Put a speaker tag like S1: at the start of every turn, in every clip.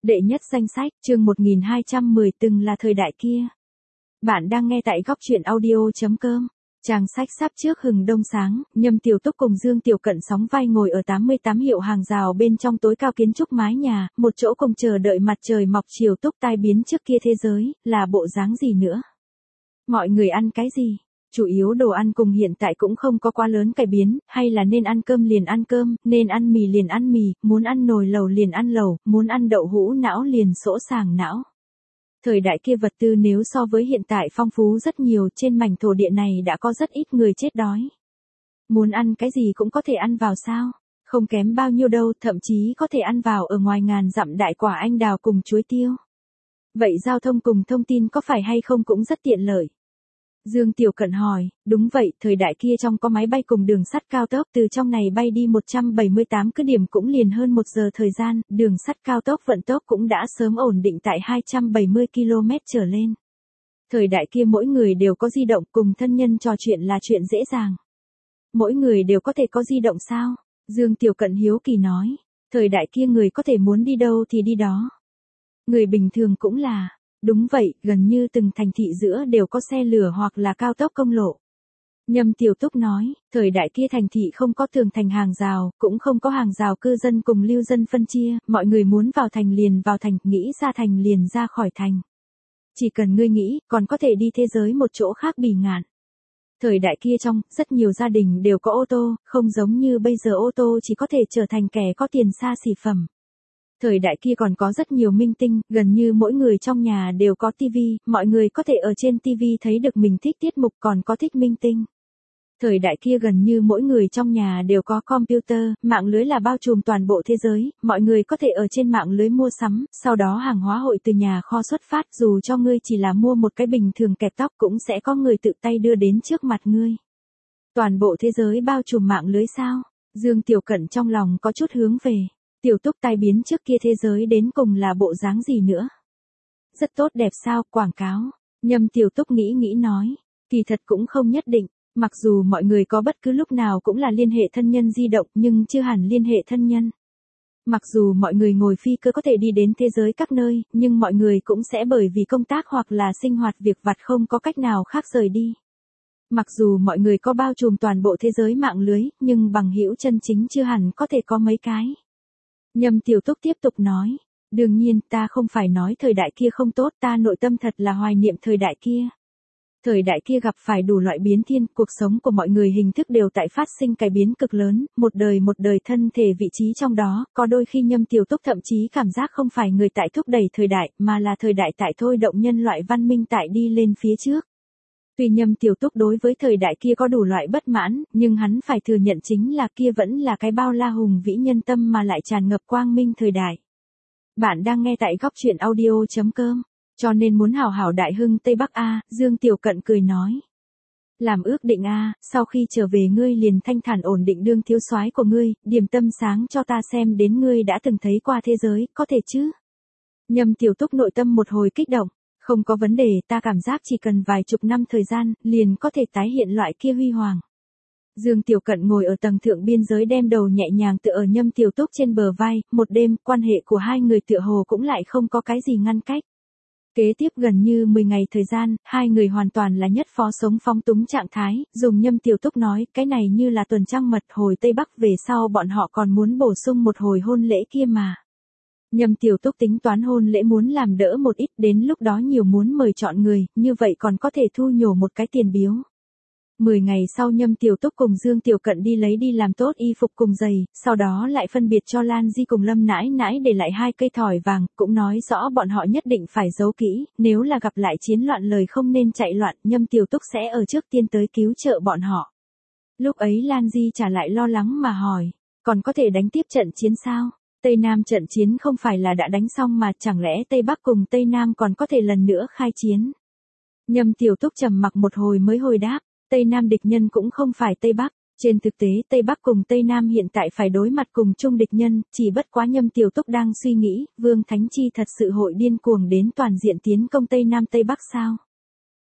S1: Đệ nhất danh sách, chương 1210 từng là thời đại kia. Bạn đang nghe tại góc truyện audio.com. Trang sách sắp trước hừng đông sáng, Nhâm Tiểu Túc cùng Dương Tiểu Cận sóng vai ngồi ở 88 hiệu hàng rào bên trong tối cao kiến trúc mái nhà, một chỗ cùng chờ đợi mặt trời mọc chiều túc tai biến trước kia thế giới, là bộ dáng gì nữa. Mọi người ăn cái gì? Chủ yếu đồ ăn cùng hiện tại cũng không có quá lớn cải biến, hay là nên ăn cơm liền ăn cơm, nên ăn mì liền ăn mì, muốn ăn nồi lẩu liền ăn lẩu, muốn ăn đậu hũ não liền sỗ sàng não. Thời đại kia vật tư nếu so với hiện tại phong phú rất nhiều, trên mảnh thổ địa này đã có rất ít người chết đói. Muốn ăn cái gì cũng có thể ăn vào sao? Không kém bao nhiêu đâu, thậm chí có thể ăn vào ở ngoài ngàn dặm đại quả anh đào cùng chuối tiêu. Vậy giao thông cùng thông tin có phải hay không cũng rất tiện lợi? Dương Tiểu Cận hỏi, đúng vậy, thời đại kia trong có máy bay cùng đường sắt cao tốc, từ trong này bay đi 178 cứ điểm cũng liền hơn 1 giờ thời gian, đường sắt cao tốc vận tốc cũng đã sớm ổn định tại 270 km trở lên. Thời đại kia mỗi người đều có di động, cùng thân nhân trò chuyện là chuyện dễ dàng. Mỗi người đều có thể có di động sao? Dương Tiểu Cận hiếu kỳ nói, thời đại kia người có thể muốn đi đâu thì đi đó. Người bình thường cũng là. Đúng vậy, gần như từng thành thị giữa đều có xe lửa hoặc là cao tốc công lộ. Nhâm Tiểu Túc nói, thời đại kia thành thị không có tường thành hàng rào, cũng không có hàng rào cư dân cùng lưu dân phân chia, mọi người muốn vào thành liền vào thành, nghĩ ra thành liền ra khỏi thành. Chỉ cần ngươi nghĩ, còn có thể đi thế giới một chỗ khác bỉ ngạn. Thời đại kia trong, rất nhiều gia đình đều có ô tô, không giống như bây giờ ô tô chỉ có thể trở thành kẻ có tiền xa xỉ phẩm. Thời đại kia còn có rất nhiều minh tinh, gần như mỗi người trong nhà đều có tivi, mọi người có thể ở trên tivi thấy được mình thích tiết mục, còn có thích minh tinh. Thời đại kia gần như mỗi người trong nhà đều có computer, mạng lưới là bao trùm toàn bộ thế giới, mọi người có thể ở trên mạng lưới mua sắm, sau đó hàng hóa hội từ nhà kho xuất phát, dù cho ngươi chỉ là mua một cái bình thường kẹp tóc cũng sẽ có người tự tay đưa đến trước mặt ngươi. Toàn bộ thế giới bao trùm mạng lưới sao? Dương Tiểu Cận trong lòng có chút hướng về. Tiểu Túc tai biến trước kia thế giới đến cùng là bộ dáng gì nữa? Rất tốt đẹp sao, quảng cáo. Nhâm Tiểu Túc nghĩ nói, kỳ thật cũng không nhất định, mặc dù mọi người có bất cứ lúc nào cũng là liên hệ thân nhân di động nhưng chưa hẳn liên hệ thân nhân. Mặc dù mọi người ngồi phi cơ có thể đi đến thế giới các nơi, nhưng mọi người cũng sẽ bởi vì công tác hoặc là sinh hoạt việc vặt không có cách nào khác rời đi. Mặc dù mọi người có bao trùm toàn bộ thế giới mạng lưới, nhưng bằng hữu chân chính chưa hẳn có thể có mấy cái. Nhâm Tiểu Túc tiếp tục nói, đương nhiên ta không phải nói thời đại kia không tốt, ta nội tâm thật là hoài niệm thời đại kia. Thời đại kia gặp phải đủ loại biến thiên, cuộc sống của mọi người hình thức đều tại phát sinh cải biến cực lớn, một đời thân thể vị trí trong đó, có đôi khi Nhâm Tiểu Túc thậm chí cảm giác không phải người tại thúc đẩy thời đại, mà là thời đại tại thôi động nhân loại văn minh tại đi lên phía trước. Tuy Nhâm Tiểu Túc đối với thời đại kia có đủ loại bất mãn, nhưng hắn phải thừa nhận chính là kia vẫn là cái bao la hùng vĩ nhân tâm mà lại tràn ngập quang minh thời đại. Bạn đang nghe tại góc truyện audio.com, cho nên muốn hảo hảo đại hưng Tây Bắc A, Dương Tiểu Cận cười nói. Làm ước định A, sau khi trở về ngươi liền thanh thản ổn định đương thiếu soái của ngươi, điểm tâm sáng cho ta xem đến ngươi đã từng thấy qua thế giới, có thể chứ? Nhâm Tiểu Túc nội tâm một hồi kích động. Không có vấn đề, ta cảm giác chỉ cần vài chục năm thời gian, liền có thể tái hiện loại kia huy hoàng. Dương Tiểu Cận ngồi ở tầng thượng biên giới đem đầu nhẹ nhàng tựa ở Nhâm Tiểu Túc trên bờ vai, một đêm, quan hệ của hai người tựa hồ cũng lại không có cái gì ngăn cách. Kế tiếp gần như 10 ngày thời gian, hai người hoàn toàn là nhất phó sống phóng túng trạng thái, dùng Nhâm Tiểu Túc nói, cái này như là tuần trăng mật hồi Tây Bắc về sau bọn họ còn muốn bổ sung một hồi hôn lễ kia mà. Nhâm Tiểu Túc tính toán hôn lễ muốn làm đỡ một ít, đến lúc đó nhiều muốn mời chọn người, như vậy còn có thể thu nhổ một cái tiền biếu. 10 ngày sau Nhâm Tiểu Túc cùng Dương Tiểu Cận đi làm tốt y phục cùng giày, sau đó lại phân biệt cho Lan Di cùng Lâm nãi nãi để lại 2 cây thỏi vàng, cũng nói rõ bọn họ nhất định phải giấu kỹ, nếu là gặp lại chiến loạn lời không nên chạy loạn, Nhâm Tiểu Túc sẽ ở trước tiên tới cứu trợ bọn họ. Lúc ấy Lan Di trả lại lo lắng mà hỏi, còn có thể đánh tiếp trận chiến sao? Tây Nam trận chiến không phải là đã đánh xong mà chẳng lẽ Tây Bắc cùng Tây Nam còn có thể lần nữa khai chiến? Nhâm Tiểu Túc trầm mặc một hồi mới hồi đáp, Tây Nam địch nhân cũng không phải Tây Bắc, trên thực tế Tây Bắc cùng Tây Nam hiện tại phải đối mặt cùng chung địch nhân, chỉ bất quá Nhâm Tiểu Túc đang suy nghĩ, Vương Thánh Chi thật sự hội điên cuồng đến toàn diện tiến công Tây Nam Tây Bắc sao?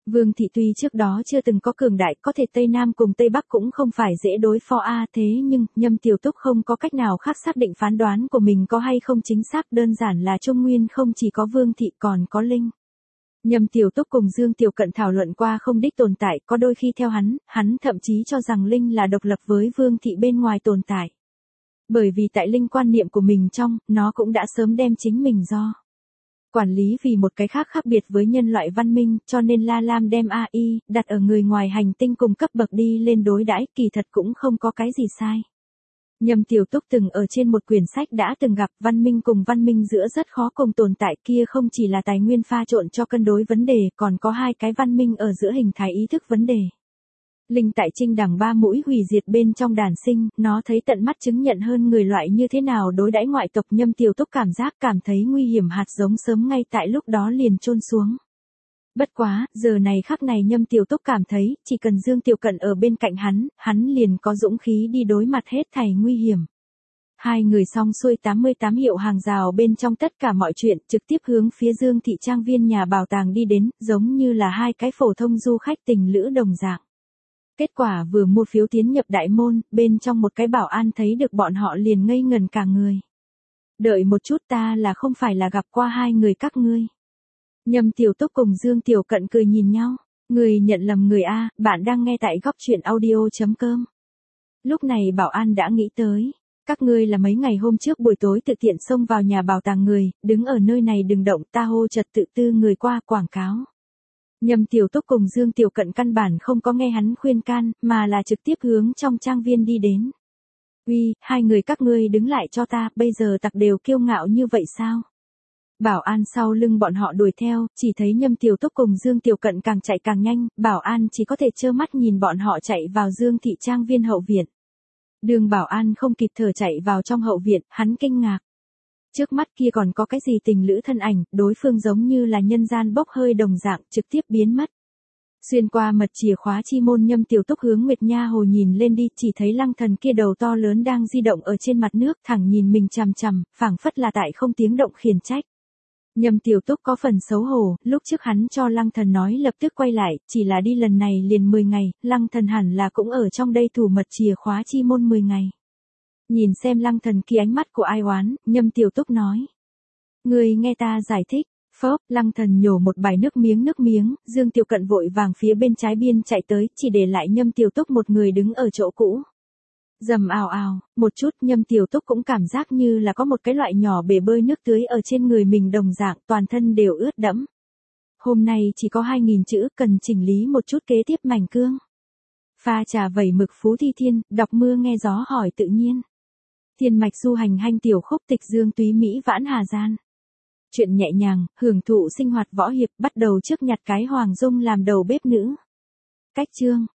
S1: Vương thị tuy trước đó chưa từng có cường đại, có thể Tây Nam cùng Tây Bắc cũng không phải dễ đối phó thế nhưng, Nhâm Tiểu Túc không có cách nào khác xác định phán đoán của mình có hay không chính xác, đơn giản là Trung Nguyên không chỉ có Vương thị còn có Linh. Nhâm Tiểu Túc cùng Dương Tiểu Cận thảo luận qua không đích tồn tại, có đôi khi theo hắn thậm chí cho rằng Linh là độc lập với Vương thị bên ngoài tồn tại. Bởi vì tại Linh quan niệm của mình trong, nó cũng đã sớm đem chính mình do quản lý vì một cái khác biệt với nhân loại văn minh, cho nên La Lam đem AI đặt ở người ngoài hành tinh cùng cấp bậc đi lên đối đãi, kỳ thật cũng không có cái gì sai. Nhâm Tiểu Túc từng ở trên một quyển sách đã từng gặp văn minh cùng văn minh giữa rất khó cùng tồn tại, kia không chỉ là tài nguyên pha trộn cho cân đối vấn đề, còn có hai cái văn minh ở giữa hình thái ý thức vấn đề. Linh tại Trinh Đằng 3 mũi hủy diệt bên trong đàn sinh, nó thấy tận mắt chứng nhận hơn người loại như thế nào đối đãi ngoại tộc. Nhâm Tiểu Túc cảm thấy nguy hiểm hạt giống sớm ngay tại lúc đó liền chôn xuống. Bất quá, giờ này khắc này Nhâm Tiểu Túc cảm thấy, chỉ cần Dương Tiểu Cận ở bên cạnh hắn liền có dũng khí đi đối mặt hết thảy nguy hiểm. Hai người xong xuôi 88 hiệu hàng rào bên trong tất cả mọi chuyện, trực tiếp hướng phía Dương thị trang viên nhà bảo tàng đi đến, giống như là hai cái phổ thông du khách tình lữ đồng dạng. Kết quả vừa mua phiếu tiến nhập đại môn, bên trong một cái bảo an thấy được bọn họ liền ngây ngẩn cả người. Đợi một chút, ta là không phải là gặp qua hai người các ngươi. Nhâm Tiểu Túc cùng Dương Tiểu Cận cười nhìn nhau. Người nhận lầm người a, bạn đang nghe tại góc truyện audio.com. Lúc này bảo an đã nghĩ tới. Các ngươi là mấy ngày hôm trước buổi tối tự tiện xông vào nhà bảo tàng người, đứng ở nơi này đừng động, ta hô trật tự tư người qua quảng cáo. Nhâm Tiểu Túc cùng Dương Tiểu Cận căn bản không có nghe hắn khuyên can, mà là trực tiếp hướng trong trang viên đi đến. Uy, hai người các ngươi đứng lại cho ta, bây giờ tặc đều kiêu ngạo như vậy sao? Bảo an sau lưng bọn họ đuổi theo, chỉ thấy Nhâm Tiểu Túc cùng Dương Tiểu Cận càng chạy càng nhanh, bảo an chỉ có thể trơ mắt nhìn bọn họ chạy vào Dương thị trang viên hậu viện. Đường bảo an không kịp thở chạy vào trong hậu viện, hắn kinh ngạc. Trước mắt kia còn có cái gì tình lữ thân ảnh, đối phương giống như là nhân gian bốc hơi đồng dạng, trực tiếp biến mất. Xuyên qua mật chìa khóa chi môn, Nhâm Tiểu Túc hướng Nguyệt Nha Hồ nhìn lên đi, chỉ thấy Lăng Thần kia đầu to lớn đang di động ở trên mặt nước, thẳng nhìn mình chằm chằm, phảng phất là tại không tiếng động khiển trách. Nhâm Tiểu Túc có phần xấu hổ, lúc trước hắn cho Lăng Thần nói lập tức quay lại, chỉ là đi lần này liền 10 ngày, Lăng Thần hẳn là cũng ở trong đây thủ mật chìa khóa chi môn 10 ngày. Nhìn xem Lăng Thần kia ánh mắt của ai oán, Nhâm Tiểu Túc nói. Người nghe ta giải thích. Phốc, Lăng Thần nhổ một bài nước miếng, Dương Tiểu Cận vội vàng phía bên trái biên chạy tới, chỉ để lại Nhâm Tiểu Túc một người đứng ở chỗ cũ. Rầm ào ào, một chút Nhâm Tiểu Túc cũng cảm giác như là có một cái loại nhỏ bể bơi nước tưới ở trên người mình đồng dạng, toàn thân đều ướt đẫm. Hôm nay chỉ có 2.000 chữ, cần chỉnh lý một chút kế tiếp mảnh cương. Pha trà vẩy mực Phú Thi Thiên, đọc mưa nghe gió hỏi tự nhiên. Thiên mạch du hành hanh tiểu khúc tịch dương túy Mỹ vãn hà gian. Chuyện nhẹ nhàng, hưởng thụ sinh hoạt võ hiệp, bắt đầu trước nhặt cái Hoàng Dung làm đầu bếp nữ. Cách chương.